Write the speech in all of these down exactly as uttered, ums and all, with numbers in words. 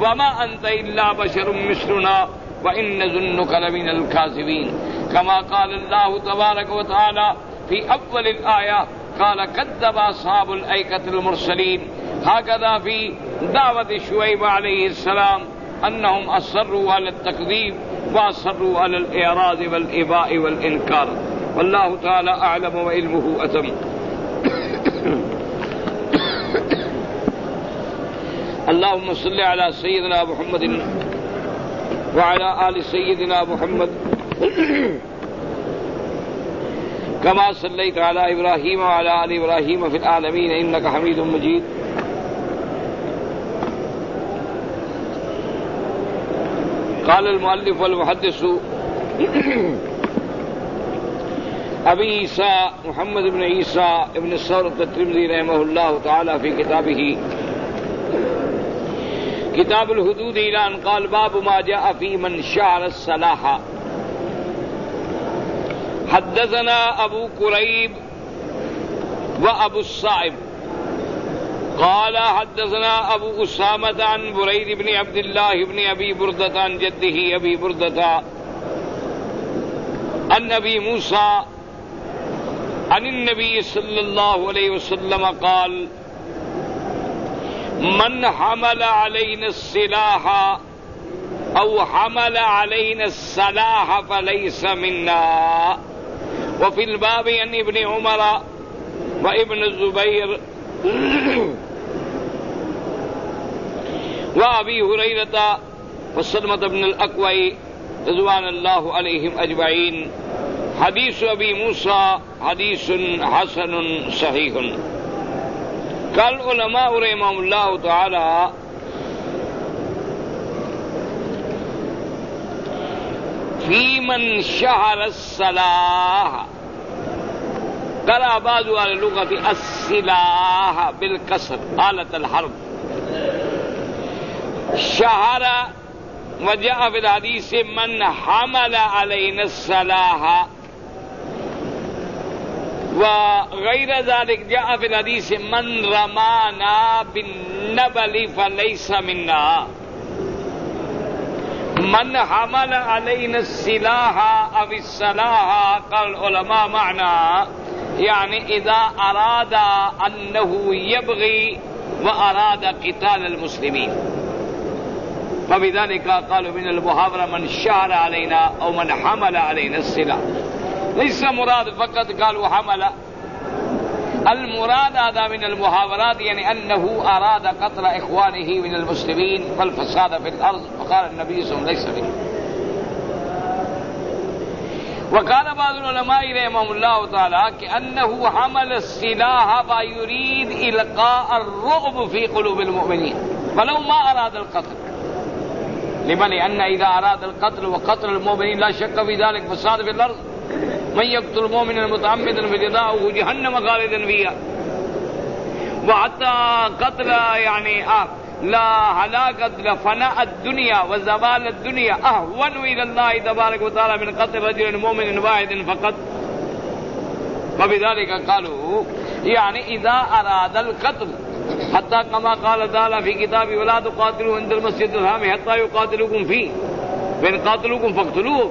وما أنت إلا بشر مثلنا وإن نظنك لمن الكاذبين كما قال الله تبارك وتعالى في أول الآية قال كذب أصحاب الأيكة المرسلين. هكذا في دعوة شعيب عليه السلام أنهم أصروا على التكذيب وأصروا على الإعراض والإباء والإنكار. والله تعالى أعلم وعلمه أتم. اللهم صل على سيدنا محمد وعلى آل سيدنا محمد كما صليت على إبراهيم وعلى آل إبراهيم في العالمين إنك حميد مجيد. قال المؤلف والمحدث أبي عيسى محمد بن عيسى ابن الثورة الترمذي رحمه الله تعالى في كتابه كتاب الحدود إلى أن قال باب ما جاء في من شعر الصلاح. حدثنا أبو كريب وأبو الصائب قال حدثنا أبو أسامة عن بريد بن عبد الله بن أبي بردة عن جده أبي بردة عن أبي موسى عن النبي صلى الله عليه وسلم قال من حمل علينا السلاح أو حمل علينا السلاح فليس منا. وفي الباب عن ابن عمر وابن الزبير وأبي هريرة وسلمة بن الأكوع رضوان الله عليهم أجمعين. حديث أبي موسى حديث حسن صحيح. قال علماء رحمهم الله تعالى في من شهر الصلاح قال بعض أهل اللغة السلاح بالكسر آلة الحرب. شهر وجاء في الحديث من حمل علينا السلاح، وغير ذلك جاء في الحديث من رمانا بالنبل فليس منا. من حمل علينا السلاح أو السلاح قال العلماء معنى يعني إذا أراد أنه يبغي وأراد قتال المسلمين، فبذلك قالوا من المحاورة من شهر علينا أو من حمل علينا السلاح. ليس مراد فقط قالوا حمل، المراد هذا من المحاورات يعني أنه أراد قتل إخوانه من المسلمين والفساد في الأرض، فقال النبي صلى الله عليه وسلم ليس منه. وقال بعض العلماء رحمهم الله تعالى كأنه حمل السلاح فيريد إلقاء الرعب في قلوب المؤمنين ولو ما أراد القتل. لمن؟ لأن إذا أراد القتل وقتل المؤمنين لا شك في ذلك فساد في الأرض. من يقتل مؤمنا متعمدا فجزاؤه جهنم خالدا فيها. وحتى قتل يعني آه لا هلاك لفناء الدنيا وزوال الدنيا أهون إلى الله تبارك وتعالى من قتل رجل مؤمن واحد فقط. وبذلك قالوا يعني إذا أراد القتل، حتى كما قال تعالى في كتابه ولا تقاتلوا عند المسجد الحرام حتى يقاتلوكم فيه فإن قاتلوكم فاقتلوه.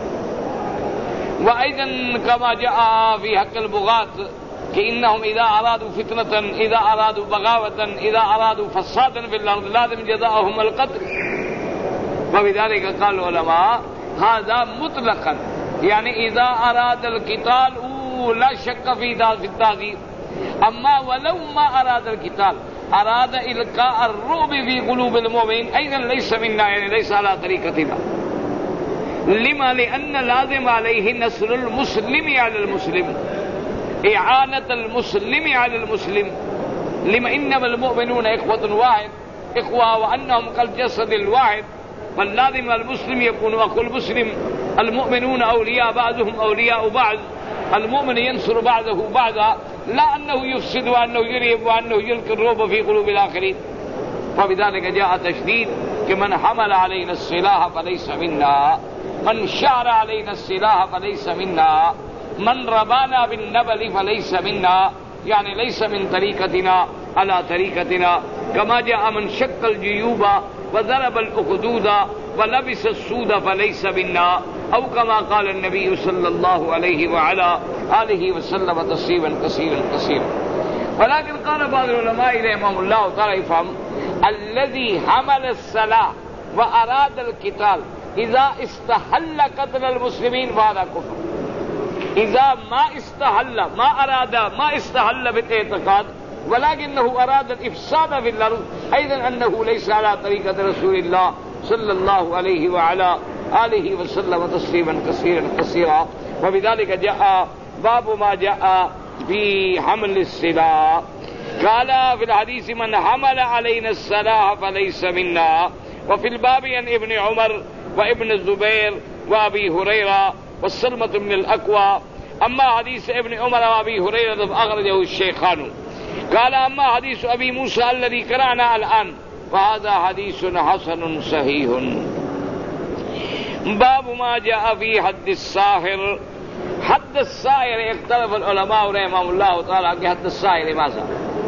وأيضا كما جاء في حق البغاة كإنهم إذا أرادوا فتنة، إذا أرادوا بغاوة، إذا أرادوا فسادا في الأرض لازم جزاؤهم القتل. وبذلك قال العلماء هذا مطلقا يعني إذا أراد القتال لا شك في التعذيب. أما ولو ما أراد القتال أراد إلقاء الرعب في قلوب المؤمنين أيضا ليس منا يعني ليس على طريقتنا. لما؟ لأن لازم عليه نصر المسلم على المسلم، إعانة المسلم على المسلم. لما؟ إنما المؤمنون إخوة واحد إخوة وأنهم كالجسد الواحد، فاللازم المسلم يكون أخو المسلم. المؤمنون أولياء بعضهم أولياء بعض، المؤمن ينصر بعضه بعضا، لا أنه يفسد وأنه يرهب وأنه يلقي الرعب في قلوب الآخرين. فبذلك جاء تشديد كمن حمل علينا السلاح فليس منا، من شعر علينا السلاح فليس منا، من رمانا بالنبل فليس منا، يعني ليس من طريقتنا على طريقتنا. كما جاء من شق الجيوب وضرب الأخدود ولبس السود فليس منا أو كما قال النبي صلى الله عليه وعلى آله وسلم تسليما كثيرا كثيرا. ولكن قال بعض العلماء رحمهم الله تعالى يفهم الذي حمل السلاح وأراد القتال إذا استحل قتل المسلمين فهذا كفر. إذا ما استحل ما أراد ما استحل بالاعتقاد ولكنه أراد الإفساد في الأرض أيضا أنه ليس على طريقة رسول الله صلى الله عليه وعلى آله وسلم تسليما كثيرا كثيرا. وبذلك جاء باب ما جاء في حمل السلاح. قال في الحديث من حمل علينا السلاح فليس منا. وفي الباب عن ابن عمر وابن الزبير وأبي هريرة والسلمة بن الأكوى. أما حديث ابن عمر وأبي هريرة فأخرجه الشيخان. قال أما حديث أبي موسى الذي قرأنا الآن فهذا حديث حسن صحيح. باب ما جاء في حد الساحر. حد الساحر اختلف العلماء رحمهم الله تعالى کہ حد الساحر ماذا.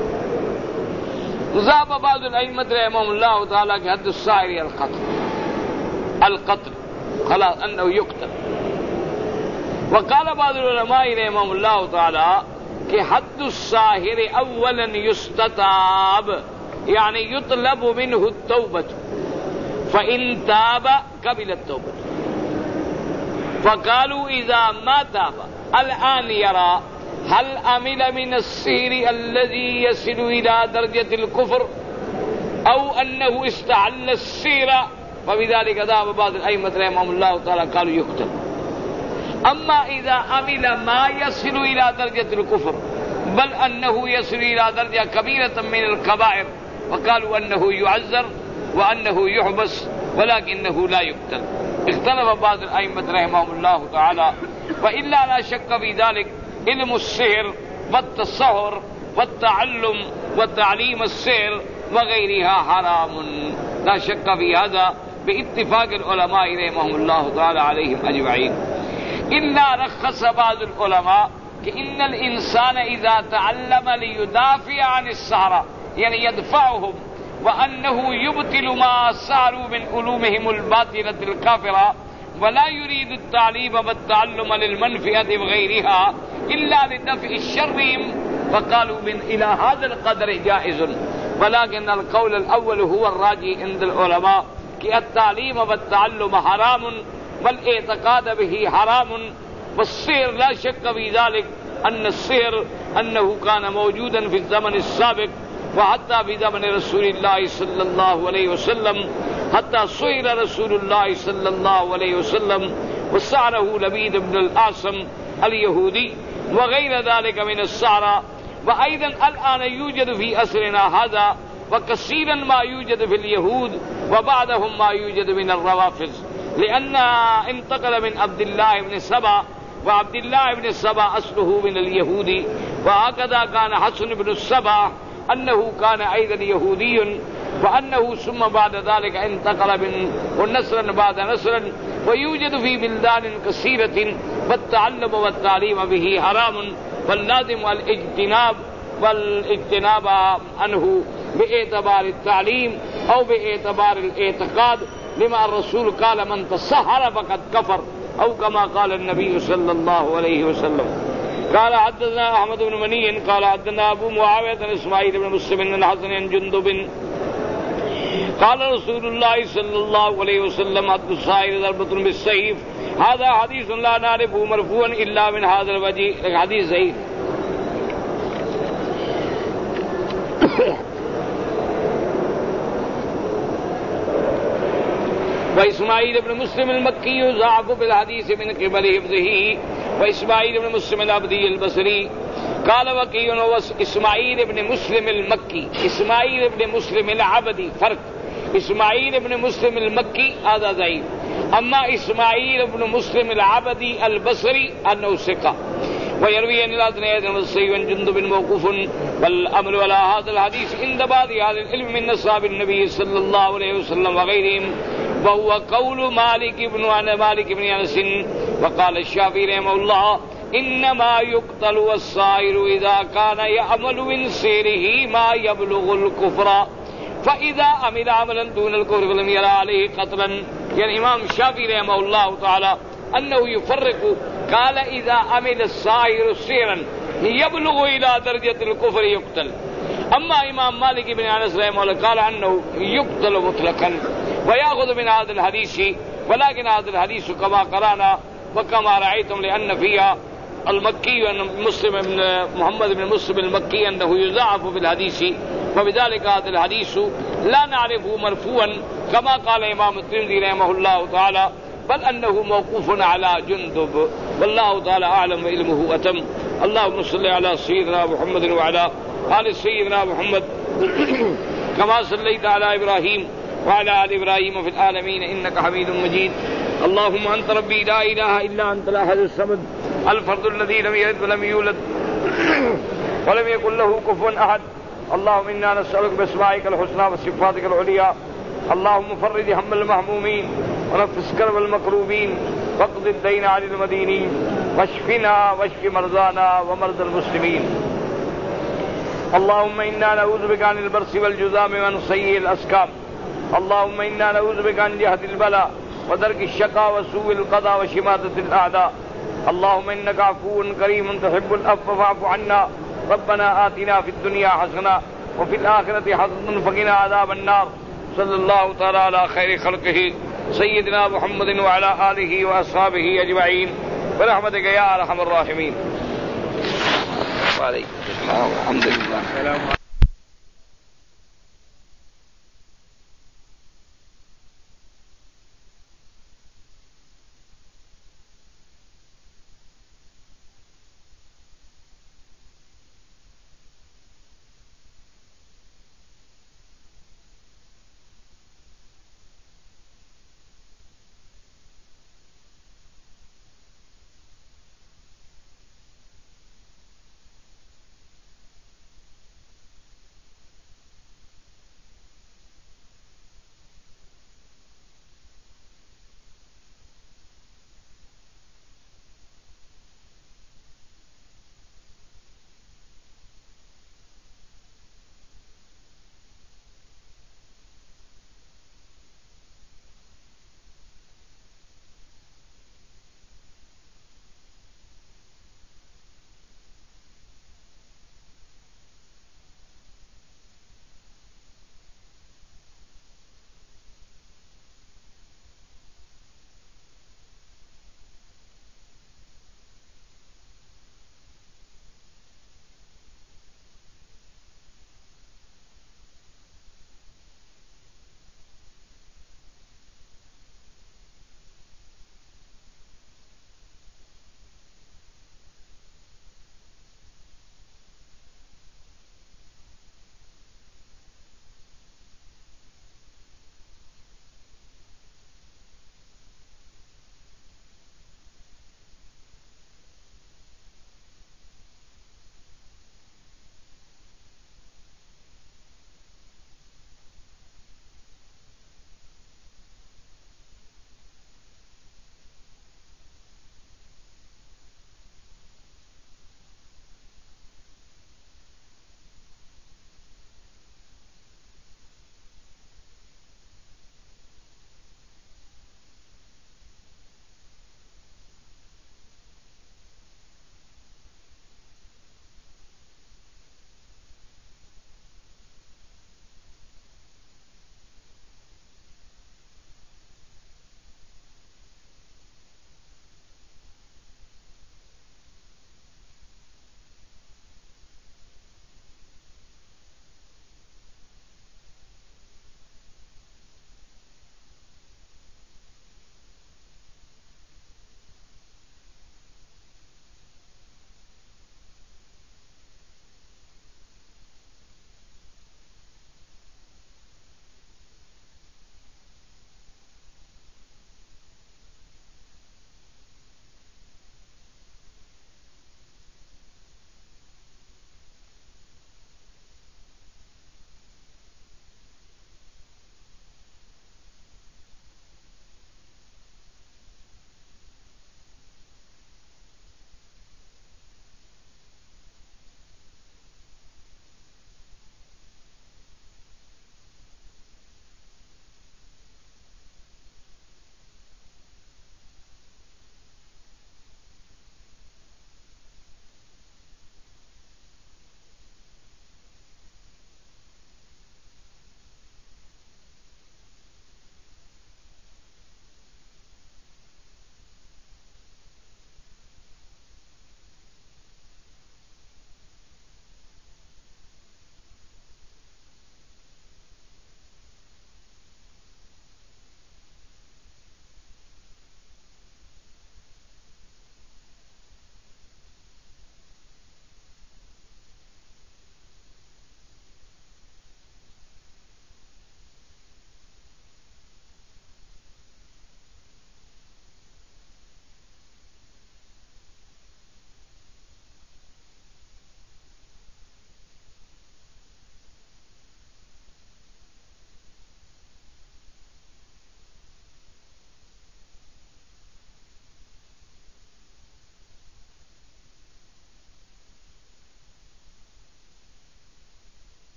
ذهب بعض الأئمة رحمهم الله تعالى کہ حد الساحر القتل القتل خلاص أنه يقتل. وقال بعض العلماء رحمهم الله تعالى کہ حد الساحر اولا يستتاب يعني يطلب منه التوبة فإن تاب قبل التوبة. فقالوا إذا ما تاب الآن يرى هل عمل من السحر الذي يصل إلى درجة الكفر أو أنه استحل السحر فبذلك ذهب بعض الأئمة رحمهم الله تعالى قالوا يقتل. أما إذا عمل ما يصل إلى درجة الكفر بل أنه يصل إلى درجة كبيرة من الكبائر فقالوا أنه يعذر وأنه يحبس ولكنه لا يقتل. اختلف بعض الأئمة رحمهم الله تعالى. فإلا لا شك في ذلك علم السحر والتصور والتعلم وتعليم السحر وغيرها حرام لا شك في هذا باتفاق العلماء رحمهم الله تعالى عليهم أجمعين. إلا رخص بعض العلماء إن الإنسان إذا تعلم ليدافع عن السحرة يعني يدفعهم وأنه يبطل ما ساروا من علومهم الباطلة الكافرة ولا يريد التعليم والتعلم للمنفعة وغيرها إلا لدفع الشرهم فقالوا من إلى هذا القدر جائز. ولكن القول الأول هو الراجي عند العلماء کہ التعلیم والتعلم حرام والاعتقاد به حرام. والسحر لا شك في ذلك أن السحر أنه كان موجودا في الزمن السابق وحتى في زمن رسول الله صلى الله عليه وسلم حتى سئل رسول الله صلى الله عليه وسلم وسأله لبيد بن الأعصم اليهودي وغير ذلك من السحرة. وأيضا الآن يوجد في عصرنا هذا وكثيرا ما يوجد في اليهود وبعدهم ما يوجد من الروافض لأن انتقل من عبد الله بن سبا وعبد الله بن سبا أصله من اليهودي. وهكذا كان حسن بن السبا أنه كان أيضا يهودي وأنه ثم بعد ذلك انتقل من ونصرا بعد نصرا. ويوجد في بلدان كثيرة والتعلم والتعليم به حرام واللازم الاجتناب والاجتناب عنه باعتبار التعليم أو باعتبار الاعتقاد لما الرسول قال من تسحر فقد كفر أو كما قال النبي صلى الله عليه وسلم. قال حدثنا أحمد بن مني قال حدثنا أبو معاوية عن إسماعيل بن مسلم بن الحسن عن جندب قال رسول الله صلى الله عليه وسلم حد الساحر ضربة بالسيف. هذا حديث لا نعرفه مرفوعا إلا من هذا الوجه حديث ضعيف. وإسماعيل بن مسلم المكي ضعف بالحديث من قبل حفظه. وإسماعيل بن مسلم العبدي البصري قال وكيع وإسماعيل بن مسلم المكي إسماعيل بن مسلم العبدي فرق. إسماعيل بن مسلم المكي هذا ضعيف. أما إسماعيل بن مسلم العبدي البصري أنه ثقة. ويروي عن الأثنية والصحيح عن جندب موقوف. والأمر على هذا الحديث عند بعض أهل العلم من أصحاب النبي صلى الله عليه وسلم وغيرهم وهو قول مالك بن مالك بن أنس. وقال الشافعي رحمه الله إنما يقتل السائر إذا كان يعمل من سحره ما يبلغ الكفر فإذا عمل عملا دون الكفر فلم يرى عليه قطرا. يعني امام شافعی رحمہ اللہ تعالی انه يفرق قال اذا عمل الساحر سحرا يبلغ الى درجة الكفر يقتل. اما امام مالک بن انس رحمہ اللہ قال انه يقتل مطلقا ويأخذ من هذا الحديث ولكن هذا الحديث كما قرانا وكما رأيتم لأن فيها المكي مسلم بن محمد بن مسلم المكي أنه يضاعف في الحديث وبذلك هذا الحديث لا نعرفه مرفوعا كما قال امام الترمذي رحمه الله تعالى بل انه موقوف على جندب والله تعالى اعلم وعلمه اتم. اللهم صل على سيدنا محمد وعلى آل سيدنا محمد كما صليت على ابراهيم وعلى آل ابراهيم في العالمين انك حميد مجيد. اللهم انت ربي لا اله الا انت الاحد الصمد الفرد الذي لم يلد ولم يولد ولم يكن له كفوا احد. اللهم انا نسالك باسمائك الحسنى وصفاتك العليا اللهم فرج هم المهمومين ونفس كرب المكروبين واقض الدين عن المدينين واشفنا واشف مرضانا ومرضى المسلمين. اللهم انا نعوذ بك عن البرص والجذام وعن سيء الاسقام. اللهم انا نعوذ بك عن جهد البلاء ودرك الشقاء وسوء القضاء وشماتة الاعداء. اللهم انك عفو كريم تحب العفو فاعف عنا. ربنا آتنا في الدنيا حسنة وفي الآخرة حسنة وقنا عذاب النار. صلى الله تعالى على خير خلقه سيدنا محمد وعلى آله وأصحابه أجمعين برحمتك يا أرحم الراحمين. وعليكم السلام ورحمة الله.